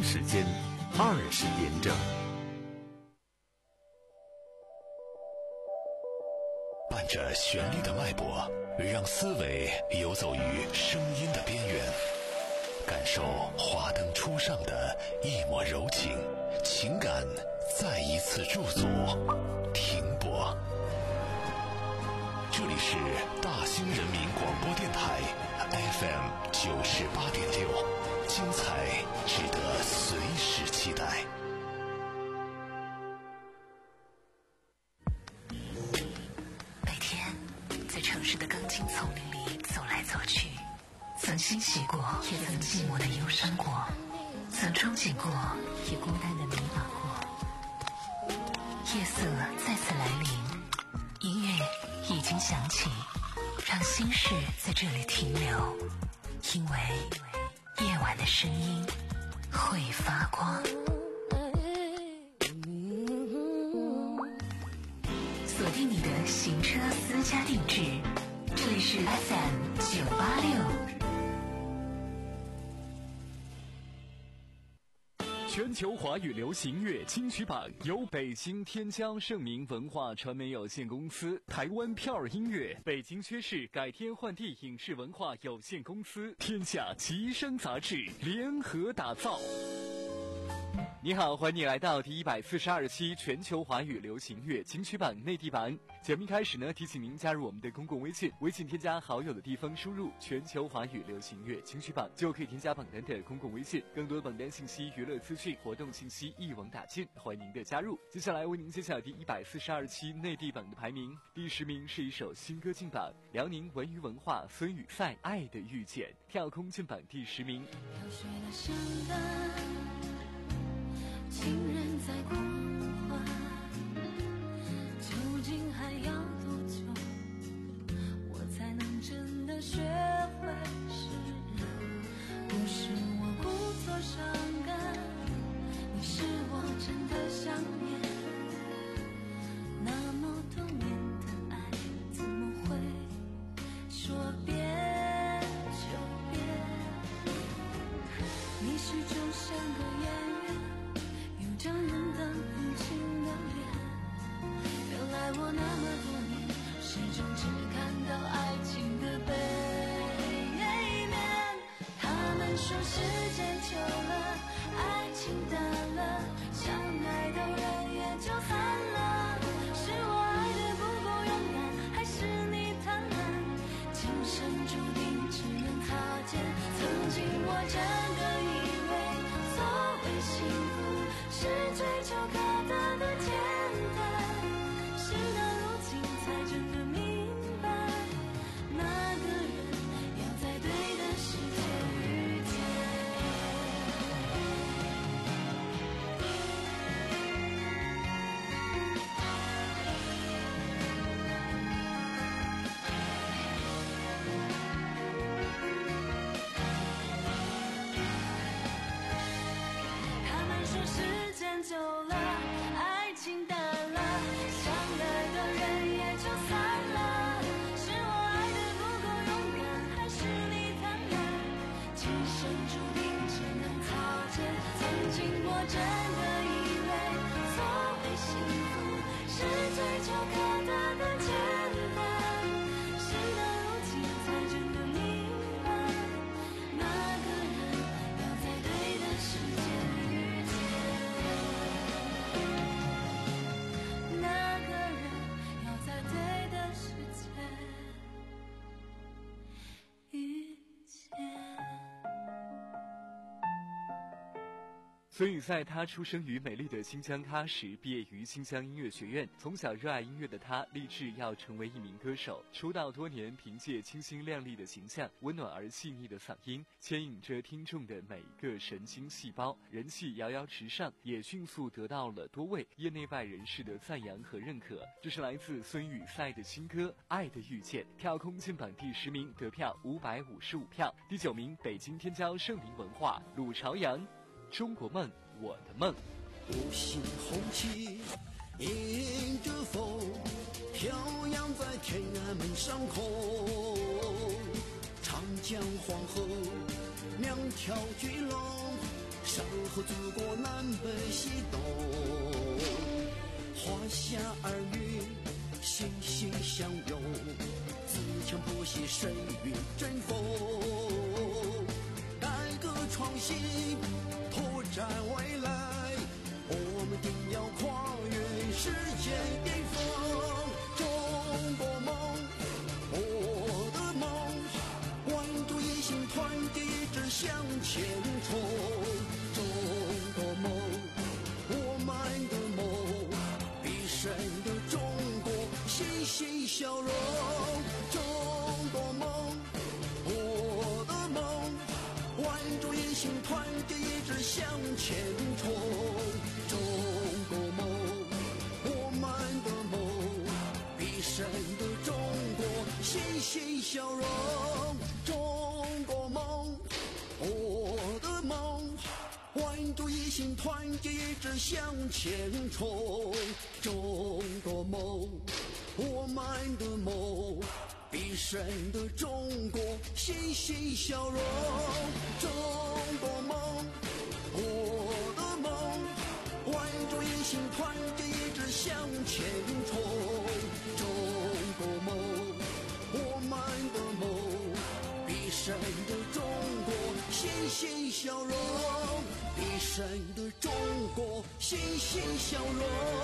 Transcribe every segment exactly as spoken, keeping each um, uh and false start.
时间二十点整。 伴着旋律的脉搏，让思维游走于声音的边缘，感受华灯初上的一抹柔情，情感再一次驻足停泊。这里是大兴人民广播电台 F M 九十八点六，精彩值得随时期待。 每天在城市的钢筋丛林里走来走去，曾欣喜过，也曾寂寞的忧伤过，曾憧憬过，也孤单的迷茫过。夜色再次来临，音乐已经响起，让心事在这里停留，因为夜晚的声音会发光。锁定你的行车私家定制，这里是 F M 九八六。 全球华语流行乐金曲榜由北京天江盛明文化传媒有限公司、台湾票儿音乐、北京薛氏改天换地影视文化有限公司、天下吉声杂志联合打造。你好，欢迎你来到第一百四十二期全球华语流行乐金曲榜内地榜。节目一开始呢，提醒您加入我们的公共微信，微信添加好友的地方输入全球华语流行乐金曲榜，就可以添加榜单的公共微信。更多榜单信息、娱乐资讯、活动信息一网打尽，欢迎您的加入。接下来为您揭晓第一百四十二期内地榜的排名，第十名是一首新歌进榜，辽宁文娱文化孙雨赛《爱的遇见》跳空进榜第十名。 情人在狂欢，究竟还要多久，我才能真的学会释然？不是我故作伤感，你是我真的想念。那么多年的爱，怎么会说变就变？你始终像个演员，张人的很轻的脸，原来我那么多年始终只看到爱情的背面。他们说时间久了，爱情淡了，相爱的人也就散了。是我爱的不够勇敢，还是你贪婪？今生注定只能擦肩。曾经我真的以为所谓幸福是追求可得的简单，事到如今才真的明白，那个人要在对的时间遇见。他们说时间久了，爱情淡了，相爱的人也就散了。是我爱的不够勇敢，还是你贪婪？今生注定只能擦肩。曾经我真的以为所谓幸福是追求可得的简单，事到如今才真的明白，那个人要在对的时间遇见。那个人要在对的时间遇见。 孙雨赛，他出生于美丽的新疆喀什，毕业于新疆音乐学院。从小热爱音乐的他，立志要成为一名歌手。出道多年，凭借清新亮丽的形象、温暖而细腻的嗓音，牵引着听众的每一个神经细胞，人气遥遥直上，也迅速得到了多位业内外人士的赞扬和认可。这是来自孙雨赛的新歌《爱的遇见》，跳空进榜第十名，得票五百五十五票。第九名，北京天骄盛名文化鲁朝阳。中国梦，我的梦。 五星红旗迎着风，飘扬在天安门上空。长江黄河两条巨龙， 守候祖国南北西东，华夏儿女心心相拥，自强不息，谁与争锋？改革创新，拓展未来，我们定要跨越世界巅峰。中国梦，我的梦，万众一心，团结一致向前冲。中国梦，我们的梦，必胜的中国，欣欣向荣。中国梦，我的梦，万众一心，团结一致向前冲。中国梦，我们的梦，必胜的中国，欣欣向荣。中国梦，我的梦，万众一心，团结一致向前冲。中国梦，我们的梦，必胜的中国，欣欣向荣。中国梦，我的梦，万众一心，团结一致向前冲。中国梦，我们的梦，必胜的中国，欣欣向荣。必胜的中国，欣欣向荣。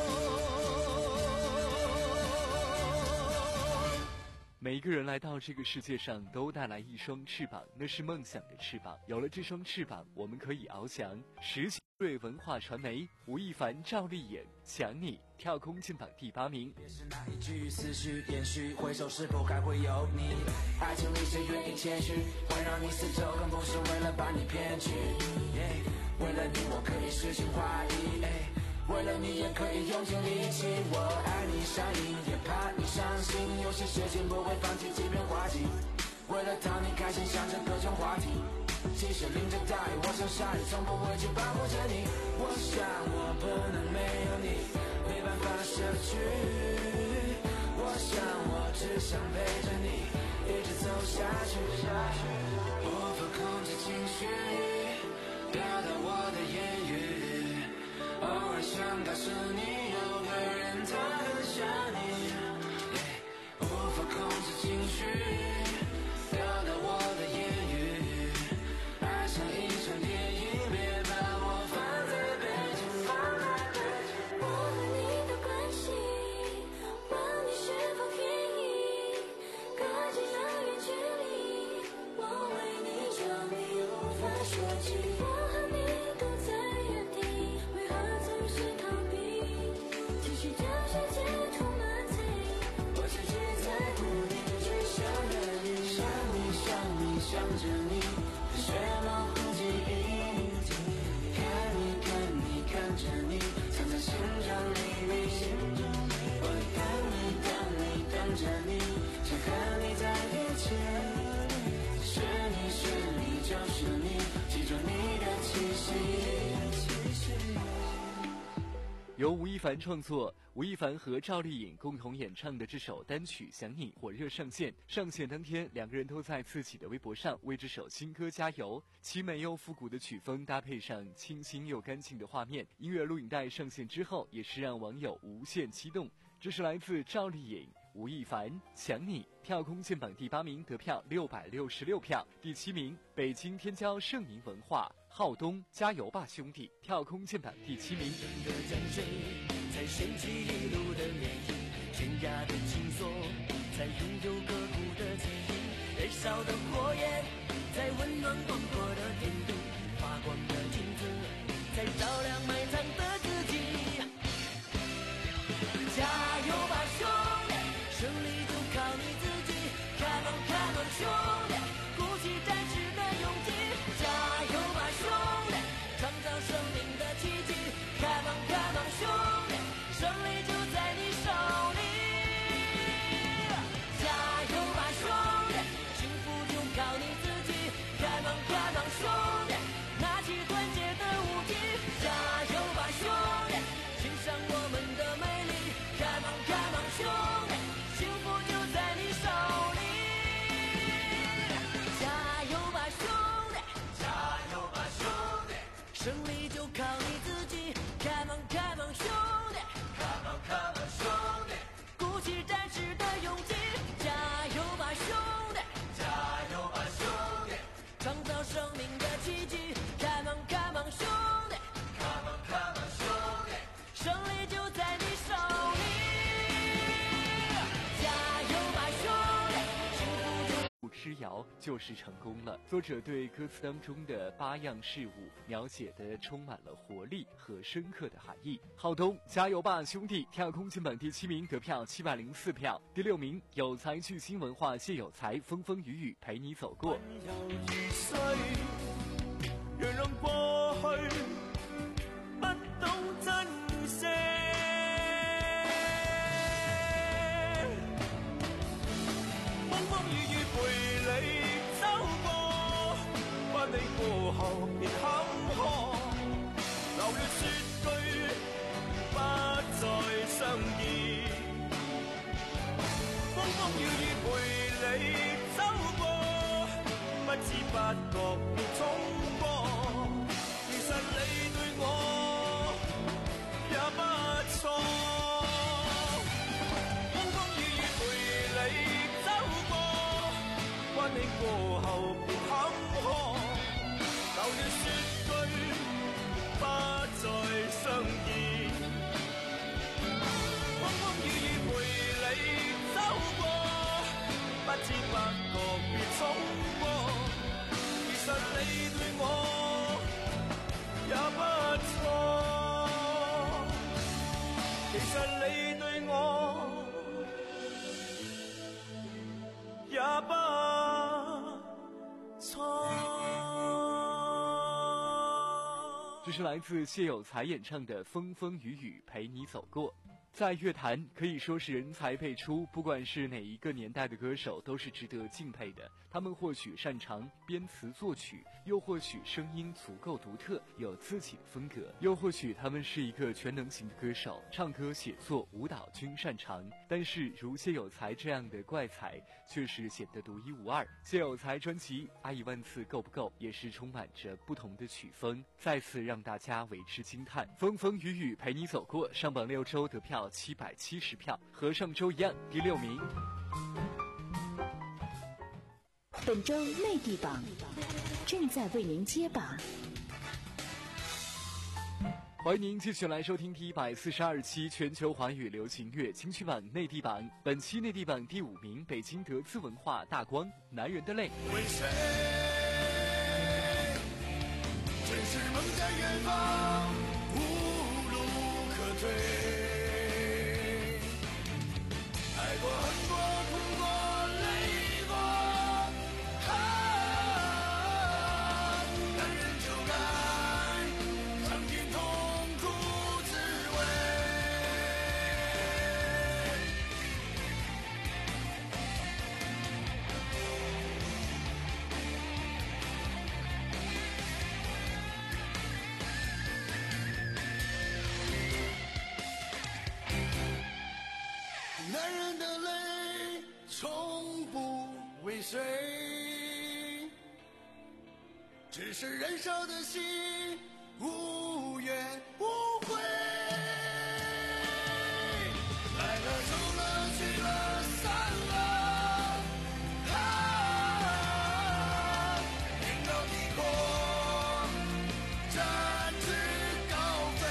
每一个人来到这个世界上都带来一双翅膀，那是梦想的翅膀。有了这双翅膀，我们可以翱翔。实景瑞文化传媒，吴亦凡、赵丽颖，想你跳空进榜第八名。 也是那一句思绪延续，回首是否还会有你？爱情里谁愿意谦虚，会让你死守，更不是为了把你骗去。Yeah, 为了你我可以实行怀疑。Hey, 为了你也可以用尽力气，我爱你上瘾，也怕你伤心，有些事情不会放弃，即便滑稽。为了讨你开心，想着各种话题，即使淋着大雨，我想下雨，从不会去保护着你。我想我不能没有你，没办法舍去。我想我只想陪着你，一直走下去。无法控制情绪，表达我的言语。偶尔想告诉你，有个人他很想你。Yeah, 无法控制情绪，表达我的言语。爱像一场电影，别把我放在背景，放在背景。 我和你的关系，问你是否便宜？隔着遥远距离，我为你着迷，无法说起。我和你都在原地，为何总是逃避？继续就像街头马腿，我只是在乎你，只想着你，想你想你想着你，血模糊记忆。看你看你看着你，藏在心中秘密。我等你等你等着你，想和你在一起。是你是你就是你，记住你的气息。 由吴亦凡创作，吴亦凡和赵丽颖共同演唱的这首单曲《想你》火热上线。上线当天，两个人都在自己的微博上为这首新歌加油。其美又复古的曲风搭配上清新又干净的画面，音乐录影带上线之后，也是让网友无限激动。这是来自赵丽颖、吴亦凡《想你》跳空进榜第八名，得票六百六十六票。第七名，北京天骄盛名文化浩东加油吧兄弟跳空进榜第七名。 的战争才掀起一路的涟漪，悬崖的紧锁才拥有刻骨的记忆，燃烧的火焰在温暖广阔的天地，发光的镜子在照亮埋藏的自己。加油吧兄弟，胜利就靠你自己。Come on come on兄弟，鼓起战士的勇气。加油吧兄弟，创造生命的奇迹。Come on come on兄弟，胜利就在你手里。加油吧兄弟，幸福就靠你自己。Come on come on兄弟。 靠你自己 Come on Come on 兄弟 Come on Come on 兄弟， 鼓起战士的勇气，加油吧兄弟， 加油吧兄弟， 创造生命的奇迹 Come on Come on 兄弟 Come on Come on 兄弟， 胜利就在你手里，加油吧兄弟，幸福就不吃瑶就是成功了。作者对歌词当中的八样事物描写的充满了活力和深刻的含义。浩东加油吧兄弟跳空金榜第七名，得票七百零四票。第六名有才巨星文化谢有才，风风雨雨陪你走过。 有易碎，讓讓過去不懂珍惜。風風雨雨陪你走過，不理過後別坎坷，流血說句不再相見。風風雨雨陪你走過，不知不覺別衝過，其實你對我也不錯。風風雨雨陪你走過，關起過後別坎坷，流血說句不再相見。風風雨雨陪你走過，不知不覺別衝過，其實你對我也不錯，其實你對我也不錯。 这是来自谢有才演唱的《风风雨雨陪你走过》。在乐坛可以说是人才辈出，不管是哪一个年代的歌手都是值得敬佩的。他们或许擅长编词作曲，又或许声音足够独特，有自己的风格，又或许他们是一个全能型的歌手，唱歌写作舞蹈均擅长。但是如谢有才这样的怪才却是显得独一无二。谢有才专辑《爱一万次够不够》也是充满着不同的曲风，再次让大家为之惊叹。风风雨雨陪你走过上榜六周，得票七百七十票，和上周一样，第六名。 本周内地榜正在为您揭榜。 欢迎您继续来收听第一百四十二期全球华语流行乐金曲榜内地榜。本期内地榜第五名，北京德资文化大光《男人的泪》。 为谁？真是梦在远方，无路可退。爱过，恨过，痛过，累过，啊，男人就该尝尽痛苦滋味。男人的泪从不为谁，只是燃烧的心无怨无悔。来了走了去了散了，啊，天高地阔，展翅高飞。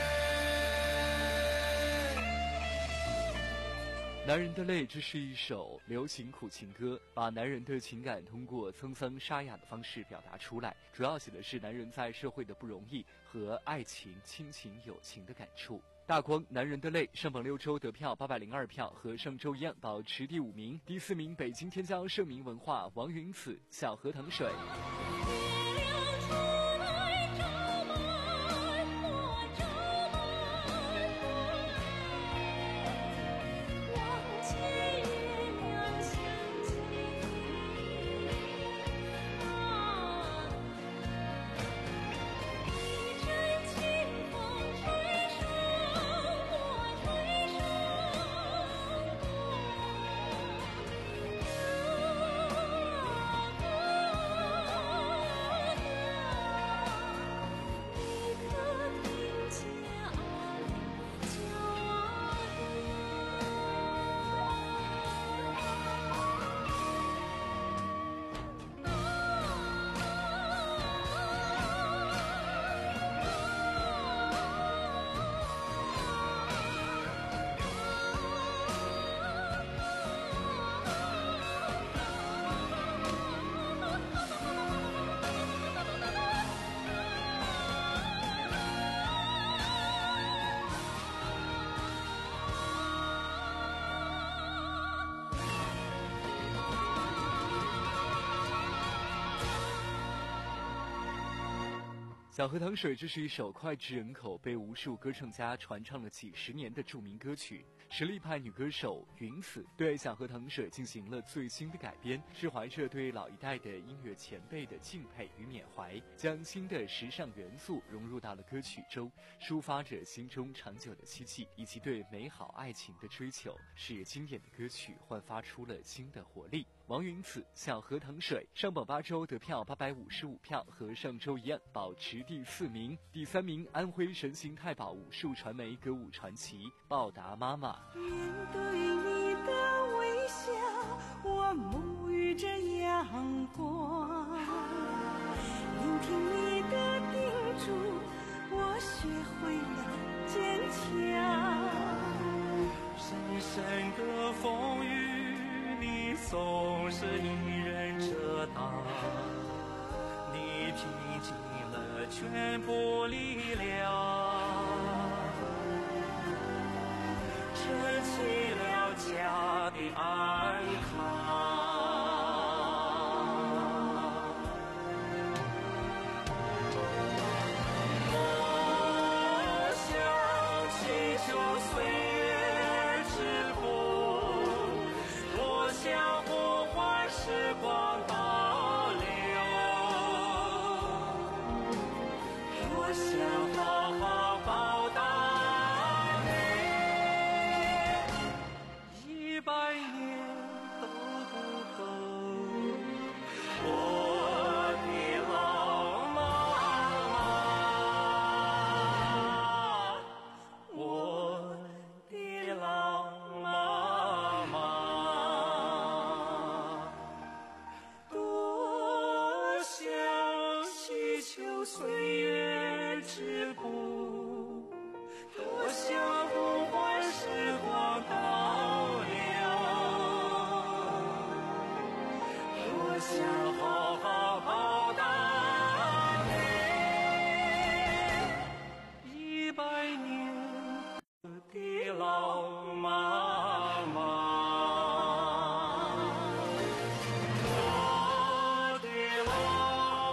男人的泪，这是一首流行苦情歌，把男人的情感通过沧桑沙哑的方式表达出来，主要写的是男人在社会的不容易和爱情、亲情、友情的感触。大光《男人的泪》上榜六周，得票八百零二票，和上周一样保持第五名。第四名，北京天骄盛名文化王云子《小河淌水》。 小河淌水，这是一首脍炙人口、被无数歌唱家传唱了几十年的著名歌曲。实力派女歌手云子对小河淌水进行了最新的改编，是怀着对老一代的音乐前辈的敬佩与缅怀，将新的时尚元素融入到了歌曲中，抒发着心中长久的希冀以及对美好爱情的追求，使经典的歌曲焕发出了新的活力。王云子《小河淌水》上榜八周得票八百五十五票，和上周一样保持第四名。第三名安徽神行太保武术传媒歌舞传奇《报答妈妈》。 面对你的微笑，我沐浴着阳光，聆听你的叮嘱，我学会了坚强。 深深的风雨你总是一人遮挡，你拼尽了全部力量，撑起了家的安康。我想祈求岁月之风，多想呼唤时光倒流，我想好好报答你，一百年都不够，我的老妈妈，我的老妈妈，多想祈求岁月之步，多想呼唤时光倒流，多想好好报答你，一百年的老妈妈。我的老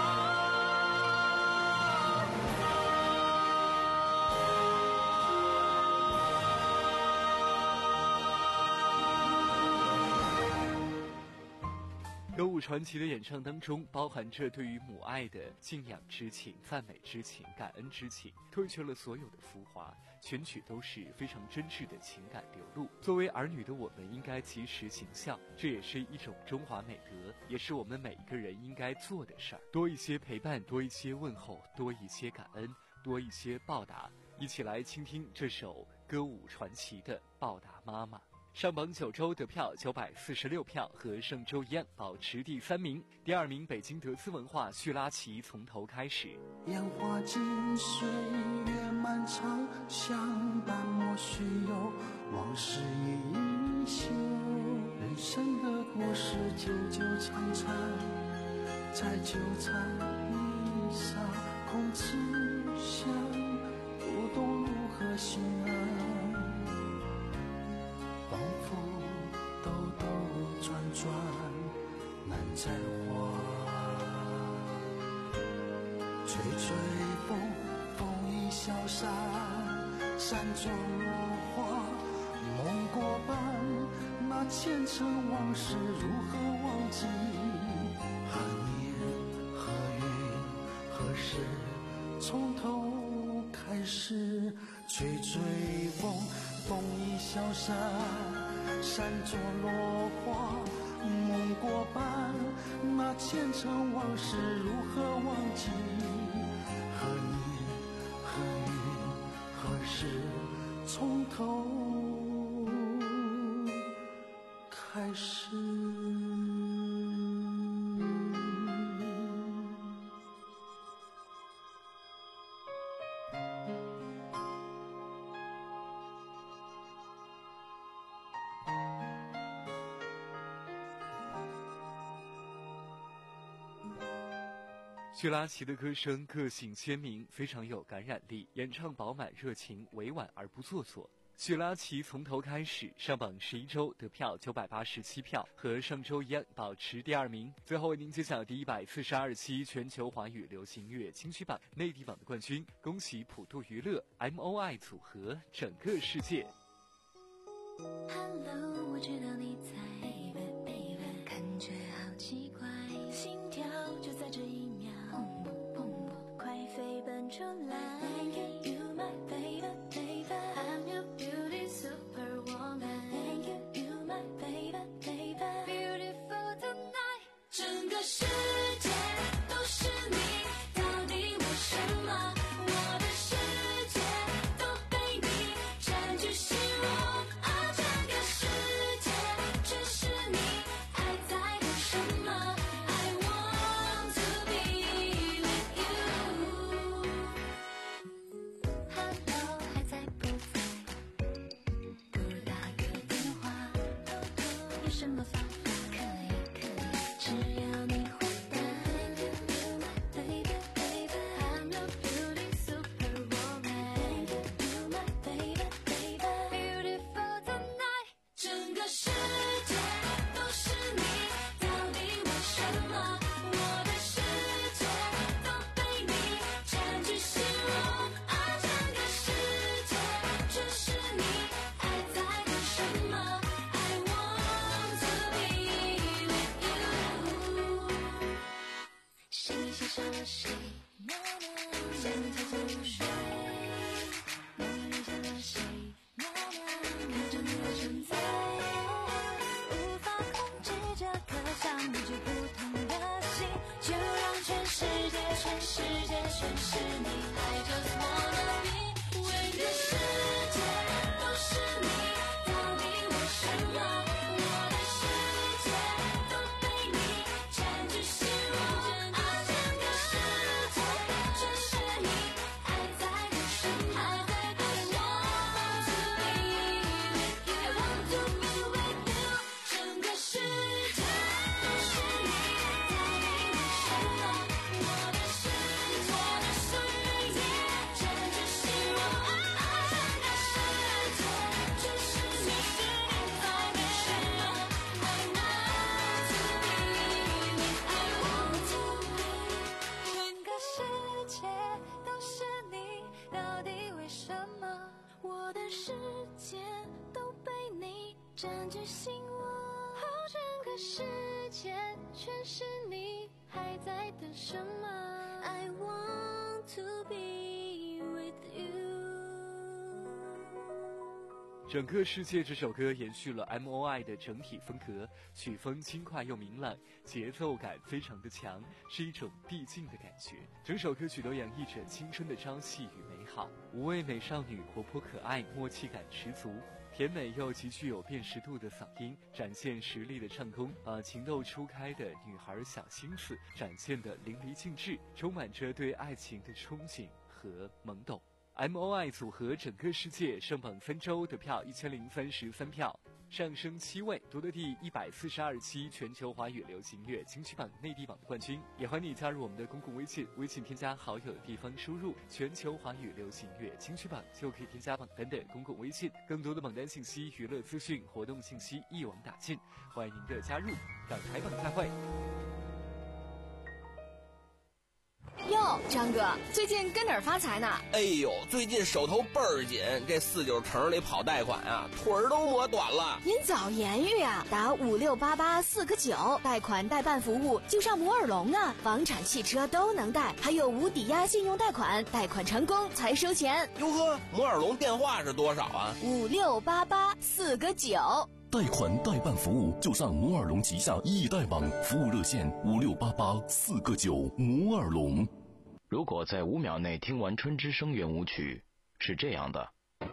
歌舞传奇的演唱当中，包含着对于母爱的敬仰之情、赞美之情、感恩之情，褪去了所有的浮华，全曲都是非常真挚的情感流露。作为儿女的我们，应该及时行孝，这也是一种中华美德，也是我们每一个人应该做的事儿。多一些陪伴，多一些问候，多一些感恩，多一些报答。一起来倾听这首歌舞传奇的《报答妈妈》。上榜九周得票九百四十六票，和上周一样保持第三名。第二名北京德资文化叙拉奇从头开始。 烟花尽岁月漫长，相伴莫须有，往事依旧。人生的故事久久长长，在纠缠一刹空知晓，不懂如何心安。仿佛兜兜转转难再还，吹吹风，风已消散，山中落花梦过半，那前尘往事如何忘记？何年何月何时从头开始？吹吹风，风已消散，山中落花梦过半，那前尘往事如何忘记？何年何月何时从头开始？ 叙拉奇的歌声个性鲜明，非常有感染力，演唱饱满热情，委婉而不做作。 许拉奇从头开始上榜十一周，得票九百八十七票，和上周一样保持第二名。最后为您揭晓第一百四十二期全球华语流行音乐金曲榜内地榜的冠军，恭喜普渡娱乐 M O I 组合《整个世界》。 Hello， 我知道你在 baby baby， 感觉好奇怪，心跳就在这一秒，砰砰砰，快飞奔出来。Thank you my baby baby，I'm your beauty superwoman。Thank you you my baby baby，beautiful tonight， 整个世界都是你，到底为什么？我的世界都被你占据心窝。 什么方法可以可以，只要你回答。Thank you my baby baby，I'm your beauty superwoman。Thank you my baby baby，beautiful tonight， 整个世界都是你，到底为什么？我的世界都被你占据心窝啊！整个世界只是你，还在等什么？ 谁欣赏了谁？想跳进入水，我遇见了谁？看着你的存在，无法控制这颗像你最不同的心，就让全世界，全世界全是你。I just wanna be with you， 世界都是你，到底为什么？我的世界都被你占据心窝。 占据心窝，哦，整个世界全是你，还在等什么 ？I want to be with you。 整个世界这首歌延续了 M O I 的整体风格，曲风轻快又明朗，节奏感非常的强，是一种递进的感觉。整首歌曲都洋溢着青春的朝气与美好，五位美少女活泼可爱，默契感十足。 甜美又极具有辨识度的嗓音，展现实力的唱功，把情窦初开的女孩小心思展现得淋漓尽致，充满着对爱情的憧憬和懵懂。M O I 组合整个世界上榜三周，得票一千零三十三票，上升七位，夺得第一百四十二期全球华语流行乐金曲榜内地榜的冠军。也欢迎你加入我们的公共微信，微信添加好友的地方输入全球华语流行乐金曲榜，就可以添加榜单的公共微信。更多的榜单信息、娱乐资讯、活动信息一网打尽，欢迎您的加入。港台榜再会。 哟，张哥，最近跟哪儿发财呢？ 哎呦，最近手头倍儿紧，这四九城里跑贷款啊，腿儿都磨短了。 您早言语啊，打五六八八四个九，贷款代办服务就上摩尔龙啊，房产、汽车都能贷，还有无抵押信用贷款，贷款成功才收钱。 哟呵，摩尔龙电话是多少啊？ 五六八八四个九。 贷款代办服务就上摩尔龙旗下易贷网，服务热线五六八八四个九。摩尔龙。 如果在五秒内听完《春之声》圆舞曲，是这样的；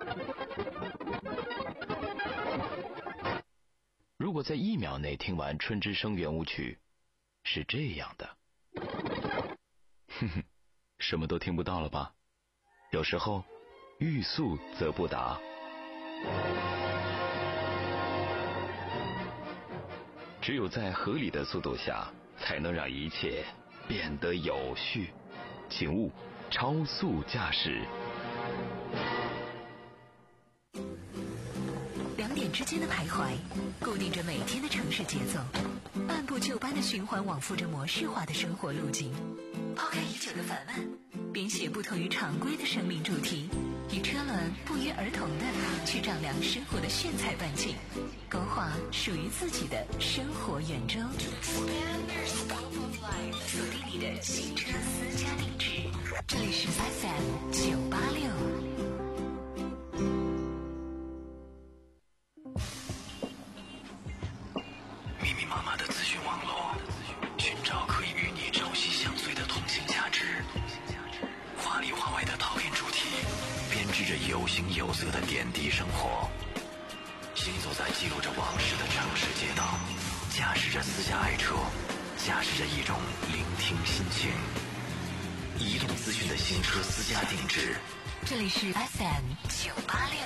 如果在一秒内听完《春之声》圆舞曲，是这样的。哼哼，什么都听不到了吧？有时候，欲速则不达。只有在合理的速度下，才能让一切变得有序。请勿超速驾驶。 之间的徘徊，固定着每天的城市节奏，按部就班的循环往复着模式化的生活路径。抛开已久的烦闷，编写不同于常规的生命主题，与车轮不约而同的去丈量生活的炫彩半径，勾画属于自己的生活圆周。锁定你的新车私家定制，这里是 F M 九八六。 密密麻麻的资讯网络，寻找可以与你朝夕相随的通信价值。华里华外的讨厌主题，编织着有形有色的点滴生活。行走在记录着往事的城市街道，驾驶着私家爱车，驾驶着一种聆听心情。移动资讯的新车私家定制， 这里是 F M 九八六。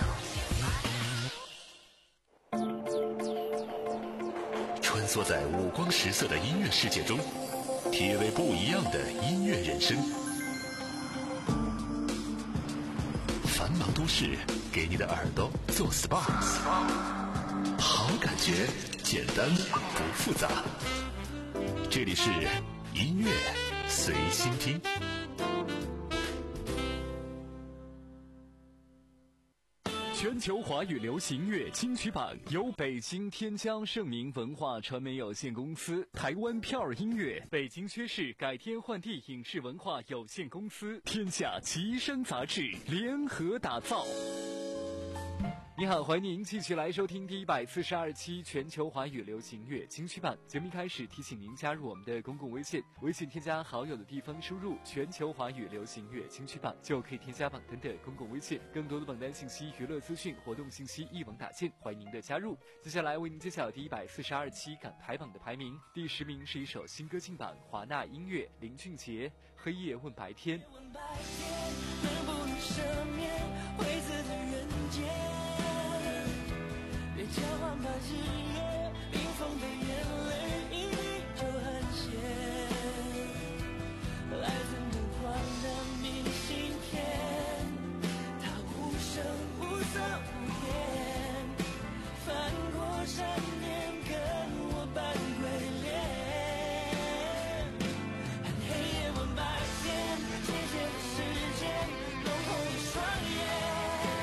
穿梭在五光十色的音乐世界中，体味不一样的音乐人生。繁忙都市给你的耳朵做 S P A， 好感觉，简单不复杂。这里是音乐随心听。 全球华语流行乐金曲榜由北京天江盛明文化传媒有限公司、台湾票儿音乐、北京薛氏改天换地影视文化有限公司、天下奇声杂志联合打造。你好，欢迎您继续来收听第一百四十二期全球华语流行乐金曲榜。节目一开始提醒您加入我们的公共微信，微信添加好友的地方输入全球华语流行乐金曲榜，就可以添加榜单的公共微信。更多的榜单信息、娱乐资讯、活动信息一网打尽，欢迎您的加入。接下来为您揭晓第一百四十二期港台榜的排名，第十名是一首新歌进榜，华纳音乐林俊杰《黑夜问白天》。 能不能赦免灰色的人间？别交换吧，炙热冰封的眼泪依旧很咸，来自目光的明信片，它无声无色无言，翻过山巅跟我扮鬼脸，看黑夜问白天，谢谢的时间弄红了双眼。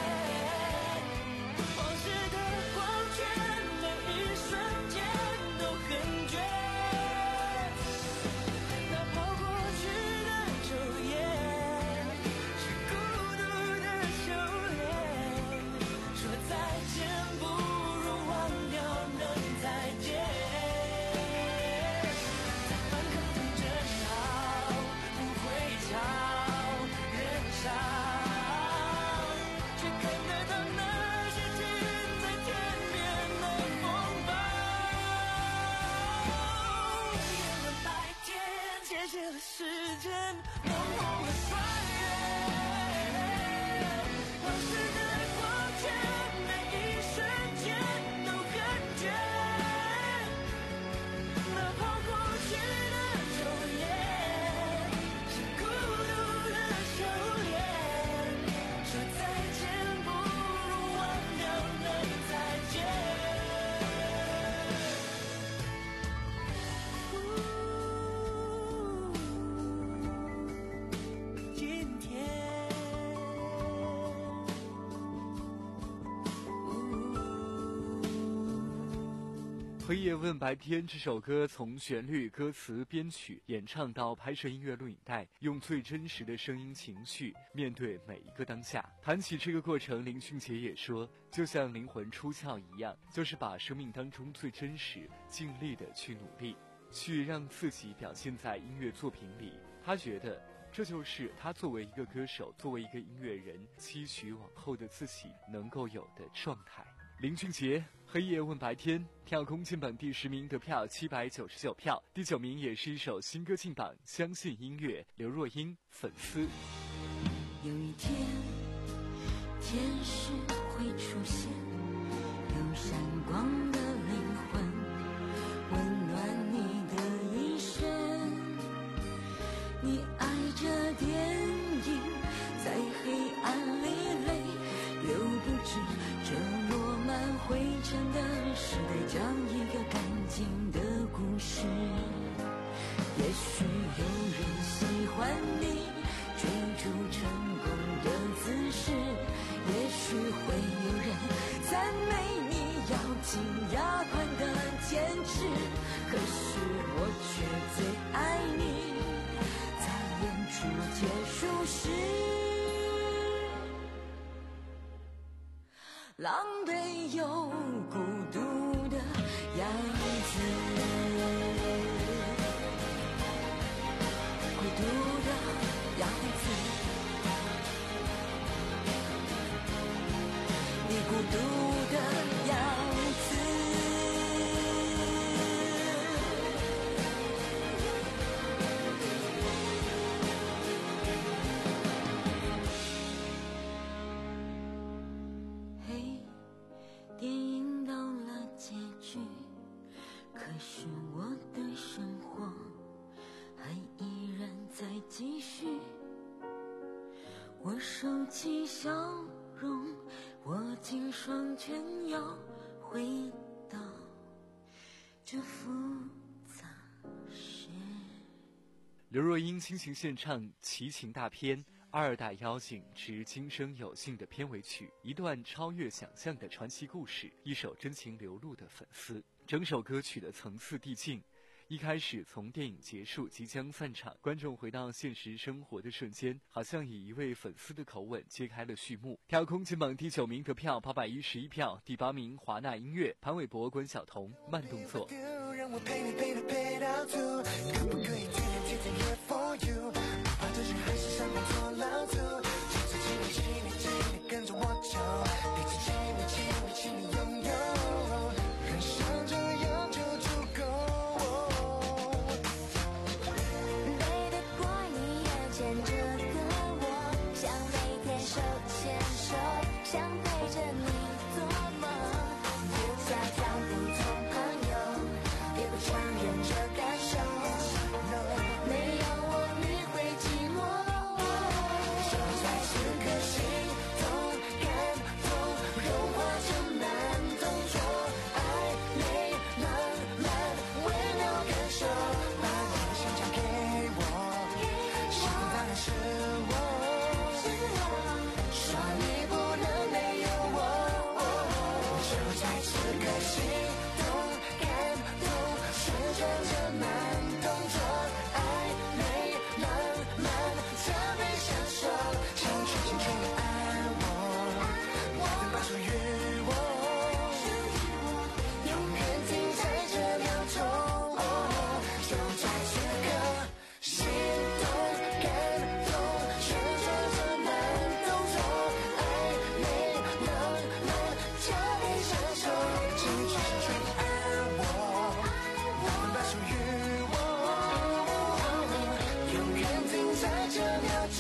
黑夜问白天这首歌从旋律、歌词、编曲、演唱到拍摄音乐录影带，用最真实的声音情绪面对每一个当下。谈起这个过程，林俊杰也说，就像灵魂出窍一样，就是把生命当中最真实、尽力的去努力，去让自己表现在音乐作品里。他觉得这就是他作为一个歌手，作为一个音乐人，期许往后的自己能够有的状态。林俊杰黑夜问白天跳空进榜第十名，得票七百九十九票。第九名也是一首新歌进榜，相信音乐刘若英粉丝。 有一天天使会出现，有闪光的灵魂温暖你的一生，你爱着电影，在黑暗里泪流不止，这落满灰尘狼狈又孤独的样子，孤独的样子，你孤独的样子。嘿，电影到了结局，可是我的生活还依然在继续。我收起笑容，握紧双拳，要回到这复杂世。 刘若英倾情献唱齐秦大片二大妖精之今生有幸的片尾曲，一段超越想象的传奇故事，一首真情流露的粉丝。整首歌曲的层次递进，一开始从电影结束即将散场，观众回到现实生活的瞬间，好像以一位粉丝的口吻揭开了序幕。跳空金榜第九名得票八百一十一票，第八名华纳音乐潘玮柏关晓彤慢动作。 让我陪你陪你陪到吐，可不可以天天天天 here for you， 不怕这些还是上面做老土，请请请你请你请你跟着我走，一起请你请你请你拥有，人生这样就足够。 背得过你也牵着个我，想每天手牵手，想陪着你做梦，不假装普通朋友，也不强忍着感受，没有我你会寂寞，就在此刻心动感动融化成慢动作，爱泪慢慢微妙感受，把你的心交给我，幸福当然是我，说你不能没有我，就在此刻心动感动旋转着慢动作，爱泪慢慢特别享受，请全心全意爱我，能把属于我，永远停在这秒钟，就在此刻心动感动旋转着慢动作，爱泪慢慢特别享受，请全心全意爱我，能把属于我，永远停在这秒钟。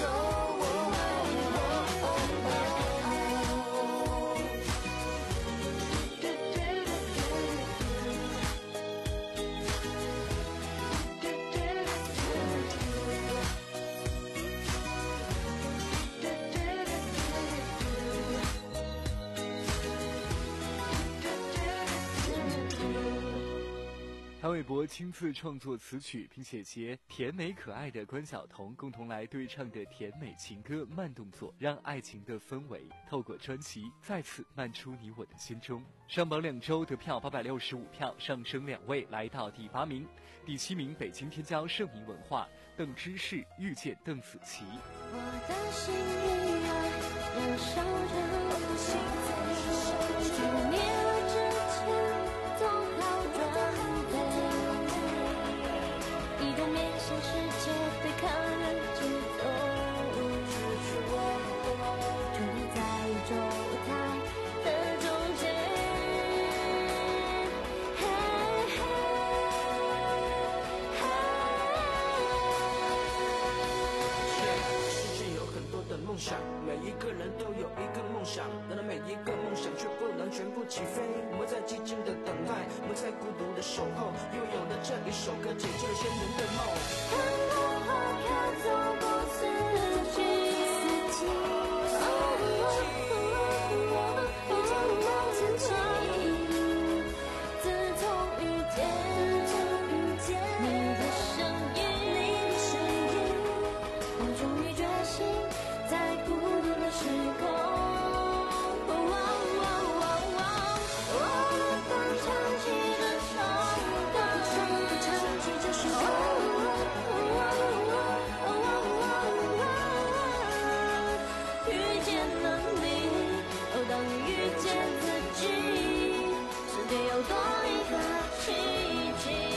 潘玮柏亲自创作词曲，并且携甜美可爱的关晓彤共同来对唱的甜美情歌慢动作，让爱情的氛围透过专辑再次漫出你我的心中。上榜两周得票八百六十五票，上升两位来到第八名。第七名北京天骄盛名文化邓芝士遇见邓紫棋。 我的心依然燃烧着，心在十年之前做好准备，一同面向世界对抗人之走，伫立在宙台的中间，嘿嘿世界有很多的梦想，每一个人都有一个梦想，然而每一个梦想却不能全部起飞。我们在寂静的等待，我们在孤独的守候，又有了这一首歌，解救了千人的梦。 看过花开走过四季，四季，哦哦哦自己。自从遇见你的声音，我终于觉醒在孤独的时空。我的唱起的冲动，唱起这首歌。 见自己，世界有多一个奇迹。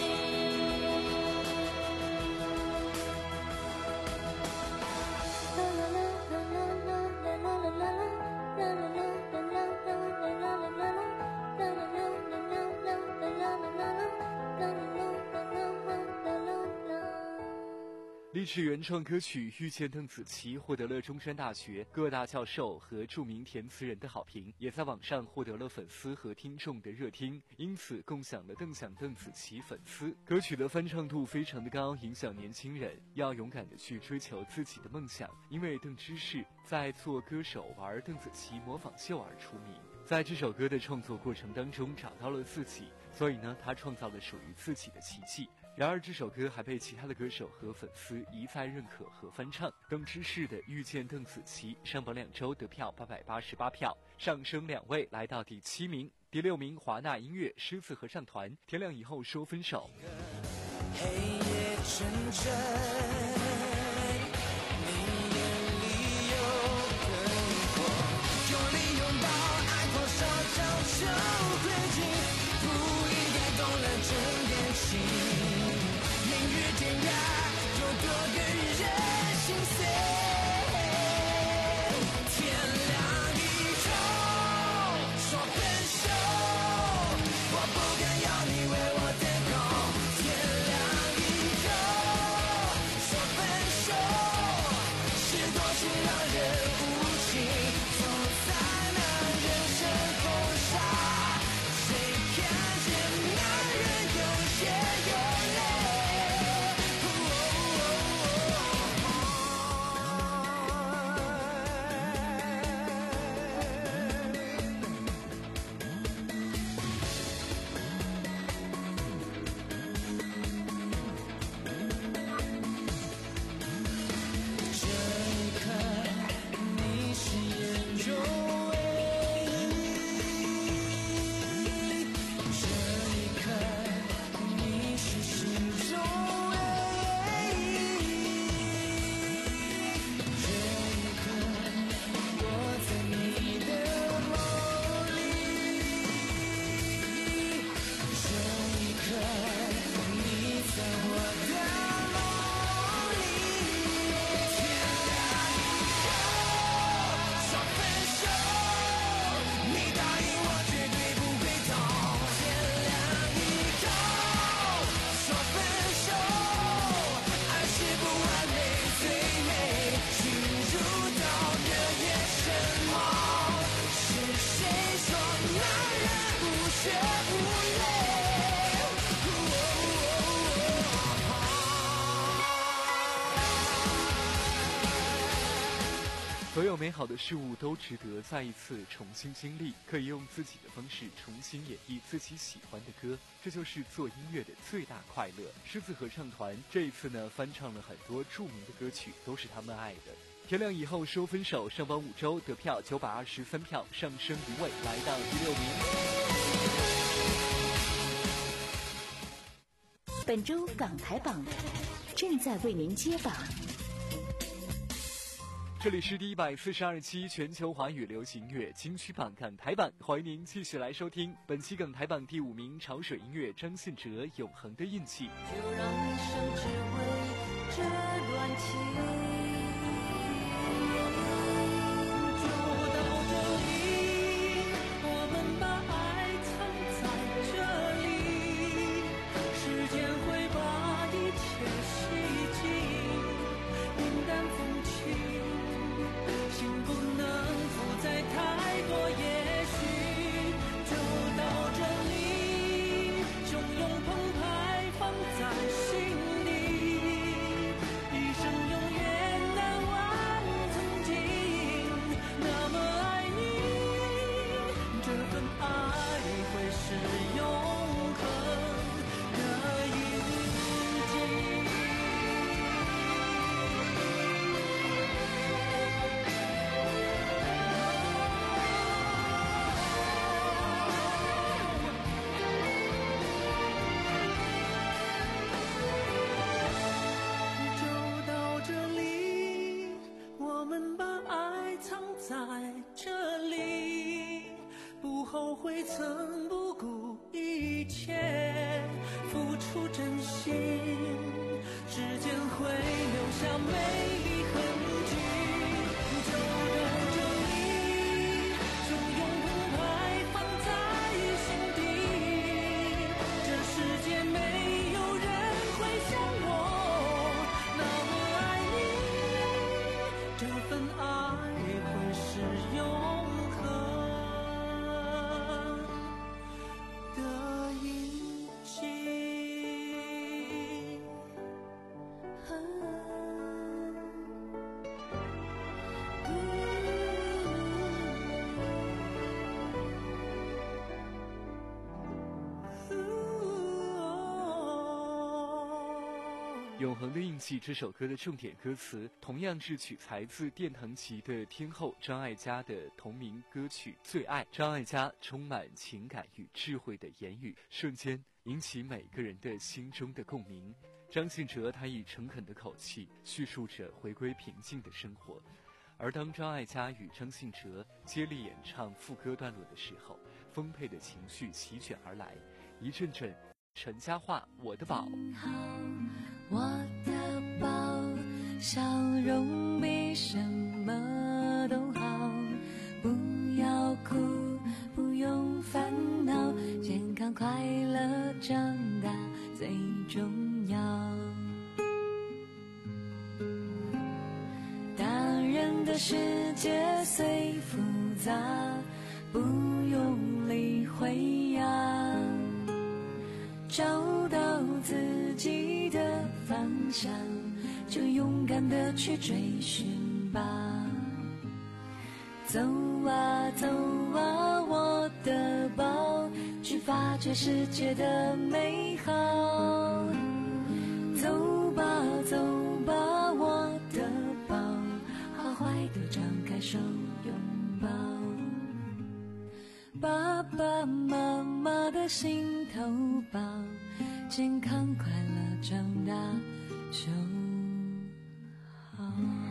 励志原创歌曲《遇见邓紫棋》获得了中山大学各大教授和著名填词人的好评，也在网上获得了粉丝和听众的热听，因此共享了邓想邓紫棋粉丝。歌曲的翻唱度非常的高，影响年轻人要勇敢的去追求自己的梦想。因为邓芝士在做歌手玩邓紫棋模仿秀而出名，在这首歌的创作过程当中找到了自己，所以呢，他创造了属于自己的奇迹。然而这首歌还被其他的歌手和粉丝一再认可和翻唱。邓芝士的《遇见邓紫棋》上榜两周得票八百八十八票，上升两位来到第七名。第六名华纳音乐狮子合唱团《天亮以后说分手》。 黑夜沉沉，你眼里有灯火，用力拥抱，爱多少早就会尽，不应该动了真点心。明日天涯，有多个人心碎。天亮以后说分手，我不敢要你为我等候。天亮以后说分手，是多情让人无情，走在那人生风沙，谁看见那人有血有泪。 所有美好的事物都值得再一次重新经历，可以用自己的方式重新演绎自己喜欢的歌，这就是做音乐的最大快乐。狮子合唱团这一次呢，翻唱了很多著名的歌曲，都是他们爱的。天亮以后说分手上榜五周，得票九百二十三票，上升一位来到第六名。 本周港台榜正在为您揭榜。 这里是第一百四十二期全球华语流行乐金曲榜港台版，欢迎您继续来收听本期港台榜第五名潮水音乐张信哲《永恒的印记》。 就让一生只为这段情。 不后悔曾不顾一切付出真心，指尖会留下美丽痕迹，就等着你汹涌澎湃放在心底，这世界没有人会像我那么爱你，这份爱会是永恒的印记。 永恒的印记这首歌的重点歌词同样是取材自殿堂级的天后张艾嘉的同名歌曲《最爱》。张艾嘉充满情感与智慧的言语瞬间引起每个人的心中的共鸣。张信哲他以诚恳的口气叙述着回归平静的生活，而当张艾嘉与张信哲接力演唱副歌段落的时候，丰沛的情绪席卷而来，一阵阵陈嘉桦我的宝， 我的宝，笑容比什么都好，不要哭，不用烦恼，健康快乐长大最重要。大人的世界虽复杂，不用理会呀，找到自己的方向，就勇敢地去追寻吧。走啊走啊我的宝，去发掘世界的美好。走吧走吧我的宝，好坏都张开手拥抱。爸爸妈妈的心头宝，健康快乐长大就好。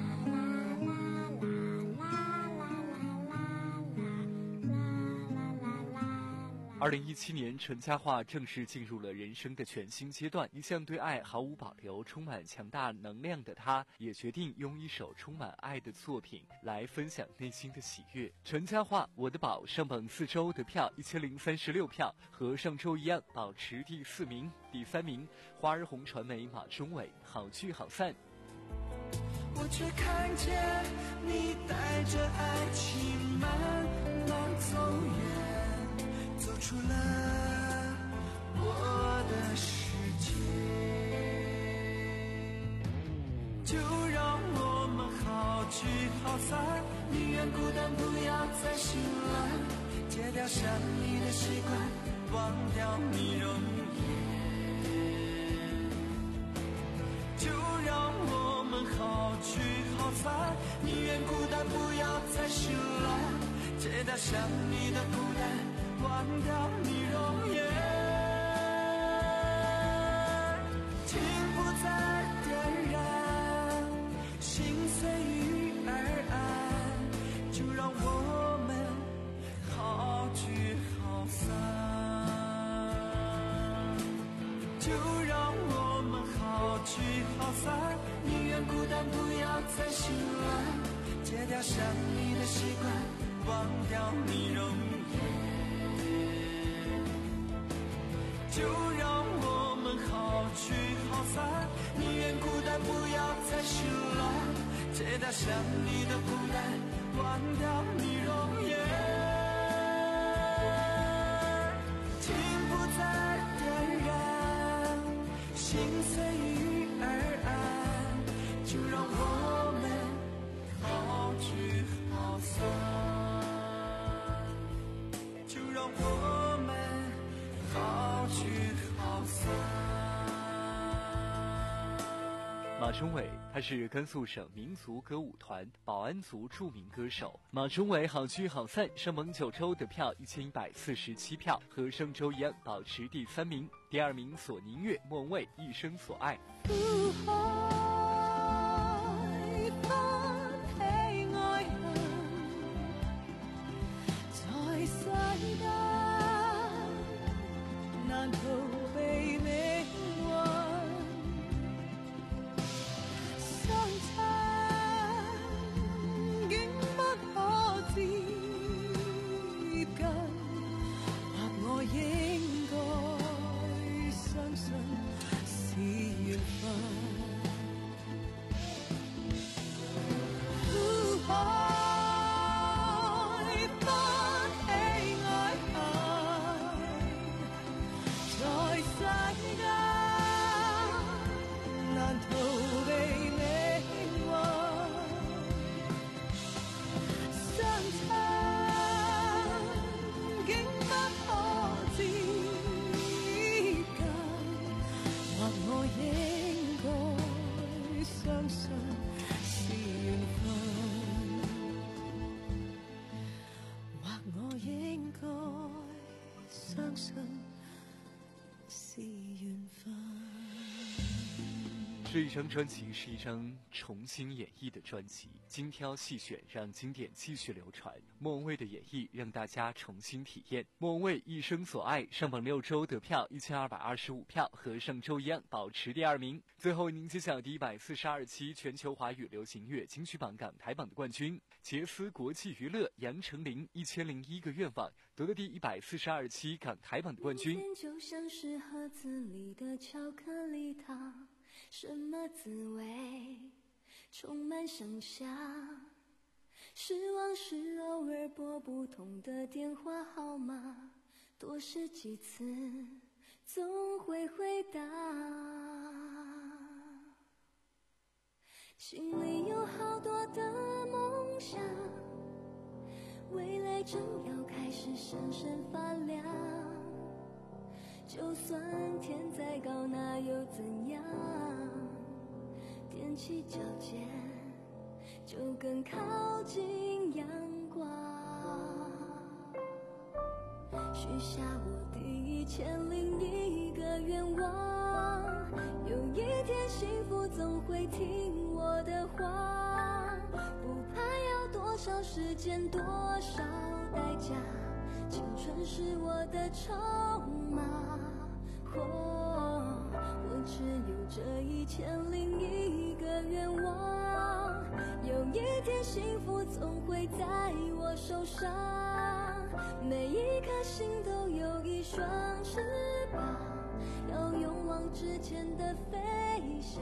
二零一七年，陈嘉桦正式进入了人生的全新阶段。一向对爱毫无保留、充满强大能量的他，也决定用一首充满爱的作品来分享内心的喜悦。陈嘉桦我的宝上榜四周得票一千零三十六票，和上周一样保持第四名。第三名，花儿红传媒马中伟好聚好散。 我却看见你带着爱情慢慢走远，走出了我的世界。就让我们好聚好散，宁愿孤单不要再醒来，戒掉想你的习惯，忘掉你容颜。就让我们好聚好散，宁愿孤单不要再醒来，戒掉想你的孤单，忘掉你容颜。情不再点燃，心随遇而安，就让我们好聚好散。就让我们好聚好散，宁愿孤单不要再醒来，戒掉想你的习惯，忘掉你容颜。就让我们好聚好散，宁愿孤单不要再醒来，戒掉想你的孤单，忘掉你容颜。情不再点燃，心随遇而安，就让我们好聚好散，就让我们好聚好散。 马中伟，他是甘肃省民族歌舞团保安族著名歌手。马中伟好聚好散上榜九周得票一千一百四十七票，和上周一样保持第三名。第二名索宁月莫文蔚一生所爱。 在世應該相信是緣分。 这一张专辑是一张重新演绎的专辑，精挑细选，让经典继续流传。莫文蔚的演绎让大家重新体验。莫文蔚《一生所爱》上榜六周得票一千二百二十五票，和上周一样保持第二名。最后您揭晓第一百四十二期全球华语流行乐金曲榜港台榜的冠军，杰斯国际娱乐杨丞琳《一千零一个愿望》得了第一百四十二期港台榜的冠军。 就像是盒子里的巧克力糖，什么滋味充满想象，失望是偶尔拨不通的电话号码，多试几次总会回答。心里有好多的梦想，未来正要开始闪闪发亮，就算天再高那又怎样，踮起脚尖就更靠近阳光。许下我第一千零一个愿望，有一天幸福总会听我的话，不怕要多少时间多少代价，青春是我的筹码。哦，我只有这一千零一个愿望，有一天幸福总会在我手上，每一颗心都有一双翅膀，要勇往直前的飞翔，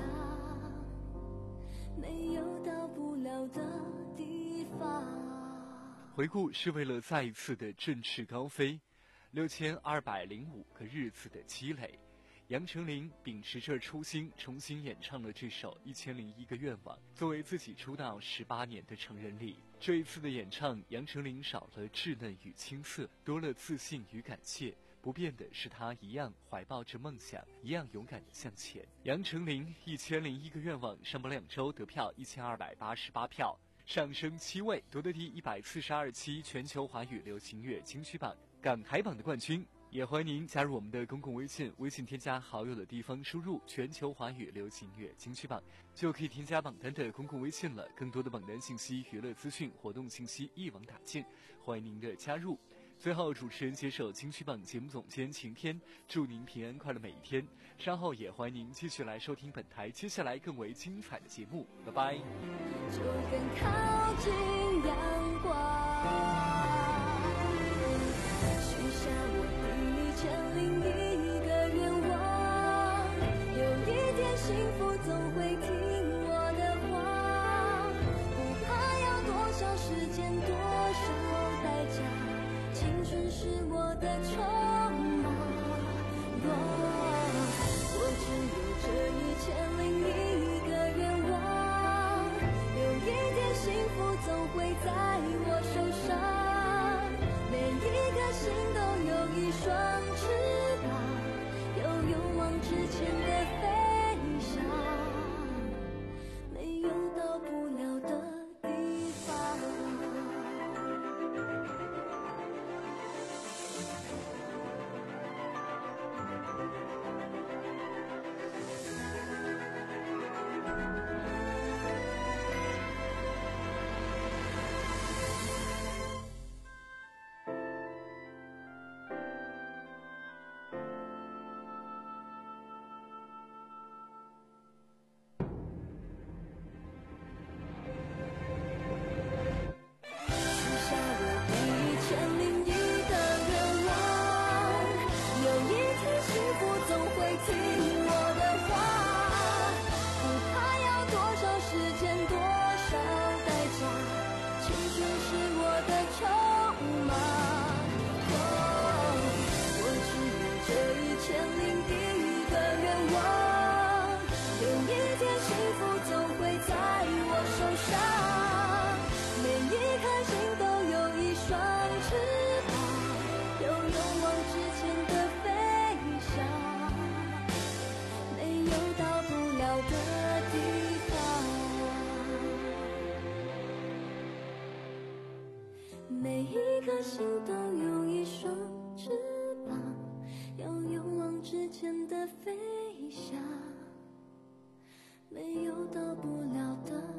没有到不了的地方。 回顾是为了再一次的振翅高飞，六千二百零五个日子的积累，杨丞琳秉持着初心，重新演唱了这首《一千零一个愿望》。作为自己出道十八年的成人礼，这一次的演唱，杨丞琳少了稚嫩与青涩，多了自信与感谢。不变的是她一样怀抱着梦想，一样勇敢地向前。杨丞琳《一千零一个愿望》上榜两周得票一千二百八十八票，上升七位，夺得第一百四十二期全球华语流行乐金曲榜港台榜的冠军。也欢迎您加入我们的公共微信，微信添加好友的地方输入全球华语流行乐金曲榜，就可以添加榜单的公共微信了。更多的榜单信息、娱乐资讯、活动信息一网打尽，欢迎您的加入。最后，主持人携手金曲榜节目总监晴天，祝您平安快乐每一天。稍后也欢迎您继续来收听本台接下来更为精彩的节目，拜拜。 就更靠近阳光，许下我第一千零一个愿望，有一天幸福总会听我的话，不怕要多少时间多少代价，青春是我的筹码。我只有这一千零一个愿望，有一天幸福总会在我手上。 一颗心都有一双翅膀，要勇往直前的飞翔，没有到不了的